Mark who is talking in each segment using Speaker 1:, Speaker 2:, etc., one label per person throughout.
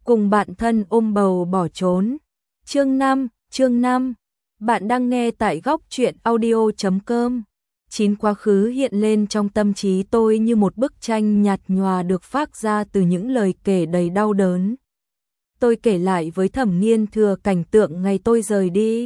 Speaker 1: cùng bạn thân ôm bầu bỏ trốn. Chương 5. Bạn đang nghe tại góc truyện audio.com. Quá khứ hiện lên trong tâm trí tôi như một bức tranh nhạt nhòa được phác ra từ những lời kể đầy đau đớn. Tôi kể lại với Thẩm Nghiên Thừa cảnh tượng ngày tôi rời đi.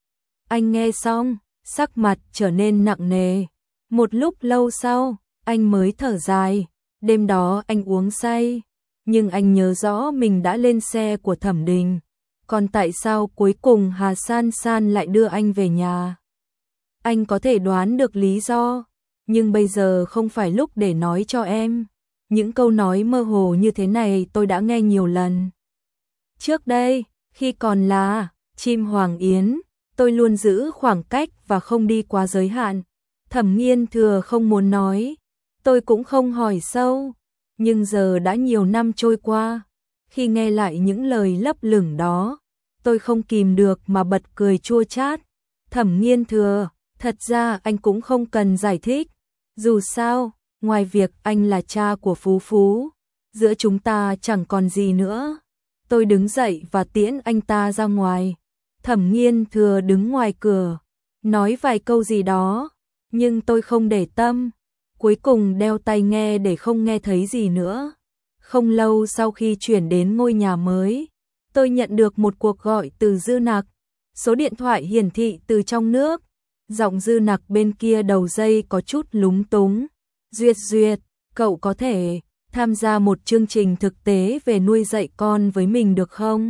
Speaker 1: Anh nghe xong, sắc mặt trở nên nặng nề. Một lúc lâu sau, anh mới thở dài. Đêm đó anh uống say, nhưng anh nhớ rõ mình đã lên xe của Thẩm Đình. Còn tại sao cuối cùng Hà San San lại đưa anh về nhà? Anh có thể đoán được lý do, nhưng bây giờ không phải lúc để nói cho em. Những câu nói mơ hồ như thế này tôi đã nghe nhiều lần. Trước đây, khi còn là chim Hoàng Yến, tôi luôn giữ khoảng cách và không đi quá giới hạn. Thẩm Nghiên Thừa không muốn nói, tôi cũng không hỏi sâu. Nhưng giờ đã nhiều năm trôi qua, khi nghe lại những lời lấp lửng đó, tôi không kìm được mà bật cười chua chát. Thẩm Nghiên Thừa, thật ra anh cũng không cần giải thích. Dù sao, ngoài việc anh là cha của Phú Phú, giữa chúng ta chẳng còn gì nữa. Tôi đứng dậy và tiễn anh ta ra ngoài. Thẩm Nghiên Thừa đứng ngoài cửa, nói vài câu gì đó, nhưng tôi không để tâm. Cuối cùng đeo tai nghe để không nghe thấy gì nữa. Không lâu sau khi chuyển đến ngôi nhà mới, tôi nhận được một cuộc gọi từ Dư Nặc. Số điện thoại hiển thị từ trong nước. Giọng Dư Nặc bên kia đầu dây có chút lúng túng. Duyệt, cậu có thể tham gia một chương trình thực tế về nuôi dạy con với mình được không?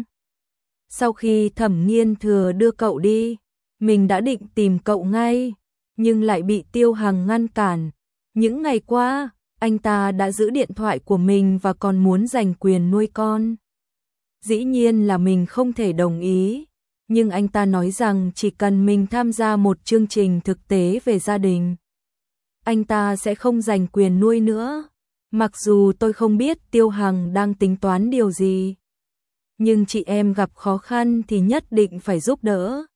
Speaker 1: Sau khi Thẩm Nghiên Thừa đưa cậu đi, mình đã định tìm cậu ngay, nhưng lại bị Tiêu Hằng ngăn cản. Những ngày qua, anh ta đã giữ điện thoại của mình và còn muốn giành quyền nuôi con. Dĩ nhiên là mình không thể đồng ý, nhưng anh ta nói rằng chỉ cần mình tham gia một chương trình thực tế về gia đình, anh ta sẽ không giành quyền nuôi nữa. Mặc dù tôi không biết Tiêu Hằng đang tính toán điều gì, nhưng chị em gặp khó khăn thì nhất định phải giúp đỡ.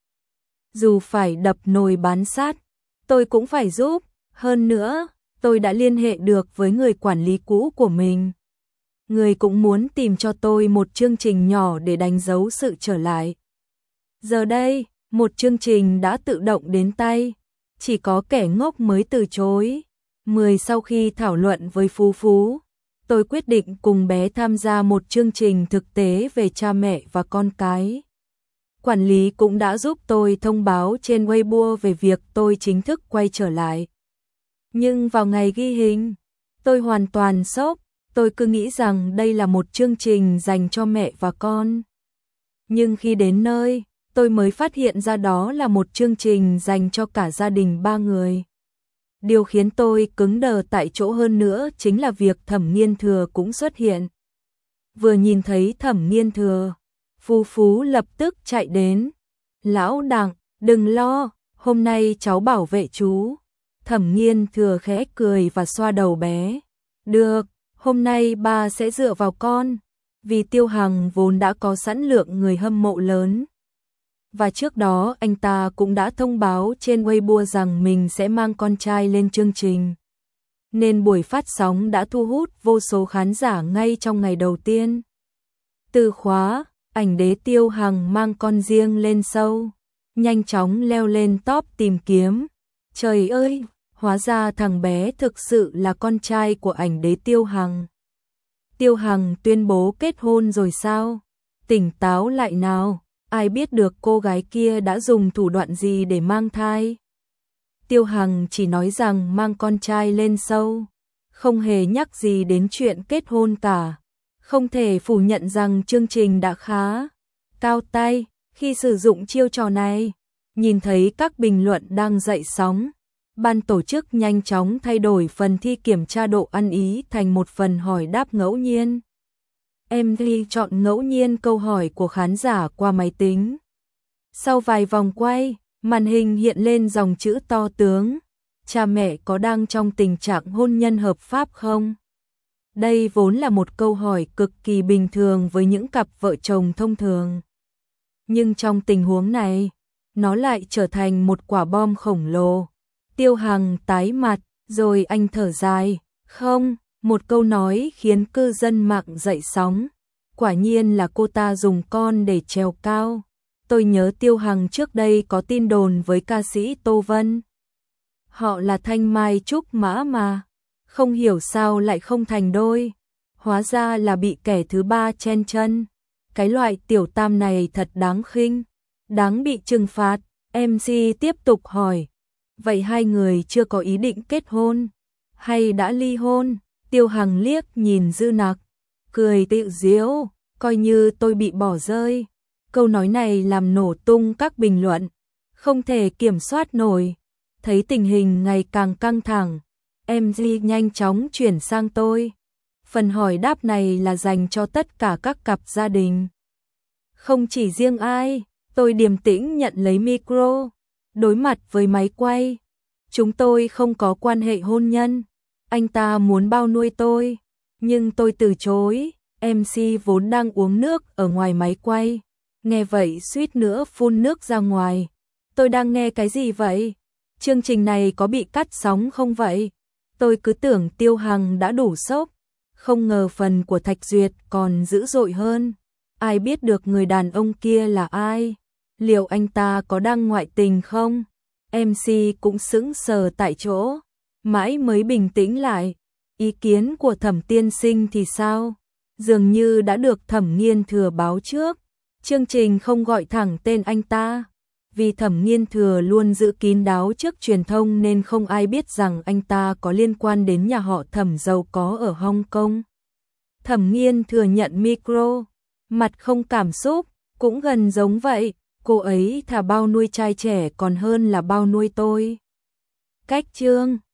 Speaker 1: Dù phải đập nồi bán sắt, tôi cũng phải giúp. Hơn nữa, tôi đã liên hệ được với người quản lý cũ của mình. Người cũng muốn tìm cho tôi một chương trình nhỏ để đánh dấu sự trở lại. Giờ đây, một chương trình đã tự động đến tay, chỉ có kẻ ngốc mới từ chối. Sau khi thảo luận với Phú Phú, tôi quyết định cùng bé tham gia một chương trình thực tế về cha mẹ và con cái. Quản lý cũng đã giúp tôi thông báo trên Weibo về việc tôi chính thức quay trở lại. Nhưng vào ngày ghi hình, tôi hoàn toàn sốc. Tôi cứ nghĩ rằng đây là một chương trình dành cho mẹ và con. Nhưng khi đến nơi, tôi mới phát hiện ra đó là một chương trình dành cho cả gia đình 3 người. Điều khiến tôi cứng đờ tại chỗ hơn nữa chính là việc Thẩm Nghiên Thừa cũng xuất hiện. Vừa nhìn thấy Thẩm Nghiên Thừa, Phú Phú lập tức chạy đến. Lão Đặng, đừng lo, hôm nay cháu bảo vệ chú. Thẩm Nghiên Thừa khẽ cười và xoa đầu bé. Được, hôm nay ba sẽ dựa vào con, vì Tiêu Hằng vốn đã có sẵn lượng người hâm mộ lớn. Và trước đó anh ta cũng đã thông báo trên Weibo rằng mình sẽ mang con trai lên chương trình. Nên buổi phát sóng đã thu hút vô số khán giả ngay trong ngày đầu tiên. Từ khóa, ảnh đế Tiêu Hằng mang con riêng lên show, nhanh chóng leo lên top tìm kiếm. Trời ơi, hóa ra thằng bé thực sự là con trai của ảnh đế Tiêu Hằng. Tiêu Hằng tuyên bố kết hôn rồi sao? Tỉnh táo lại nào, ai biết được cô gái kia đã dùng thủ đoạn gì để mang thai. Tiêu Hằng chỉ nói rằng mang con trai lên show, không hề nhắc gì đến chuyện kết hôn cả. Không thể phủ nhận rằng chương trình đã khá cao tay khi sử dụng chiêu trò này. Nhìn thấy các bình luận đang dậy sóng, ban tổ chức nhanh chóng thay đổi phần thi kiểm tra độ ăn ý thành một phần hỏi đáp ngẫu nhiên. MV chọn ngẫu nhiên câu hỏi của khán giả qua máy tính. Sau vài vòng quay, màn hình hiện lên dòng chữ to tướng: cha mẹ có đang trong tình trạng hôn nhân hợp pháp không? Đây vốn là một câu hỏi cực kỳ bình thường với những cặp vợ chồng thông thường. Nhưng trong tình huống này, nó lại trở thành một quả bom khổng lồ. Tiêu Hằng tái mặt, rồi anh thở dài. Không, một câu nói khiến cư dân mạng dậy sóng. Quả nhiên là cô ta dùng con để trèo cao. Tôi nhớ Tiêu Hằng trước đây có tin đồn với ca sĩ Tô Vân. Họ là thanh mai trúc mã mà, không hiểu sao lại không thành đôi. Hóa ra là bị kẻ thứ ba chen chân. Cái loại tiểu tam này thật đáng khinh, đáng bị trừng phạt. MC tiếp tục hỏi, vậy hai người chưa có ý định kết hôn, hay đã ly hôn? Tiêu Hằng liếc nhìn Dư Nặc, cười tự giễu, coi như tôi bị bỏ rơi. Câu nói này làm nổ tung các bình luận, không thể kiểm soát nổi. Thấy tình hình ngày càng căng thẳng, MC nhanh chóng chuyển sang tôi. Phần hỏi đáp này là dành cho tất cả các cặp gia đình, không chỉ riêng ai. Tôi điềm tĩnh nhận lấy micro, đối mặt với máy quay. Chúng tôi không có quan hệ hôn nhân. Anh ta muốn bao nuôi tôi, nhưng tôi từ chối. MC vốn đang uống nước ở ngoài máy quay, nghe vậy suýt nữa phun nước ra ngoài. Tôi đang nghe cái gì vậy? Chương trình này có bị cắt sóng không vậy? Tôi cứ tưởng Tiêu Hằng đã đủ sốc, không ngờ phần của Thạch Duyệt còn dữ dội hơn. Ai biết được người đàn ông kia là ai? Liệu anh ta có đang ngoại tình không? MC cũng sững sờ tại chỗ, mãi mới bình tĩnh lại. Ý kiến của Thẩm tiên sinh thì sao? Dường như đã được Thẩm Nghiên Thừa báo trước. Chương trình không gọi thẳng tên anh ta, vì Thẩm Nghiên Thừa luôn giữ kín đáo trước truyền thông nên không ai biết rằng anh ta có liên quan đến nhà họ Thẩm giàu có ở Hong Kong. Thẩm Nghiên Thừa nhận micro, mặt không cảm xúc, cũng gần giống vậy. Cô ấy thà bao nuôi trai trẻ còn hơn là bao nuôi tôi. Cách chương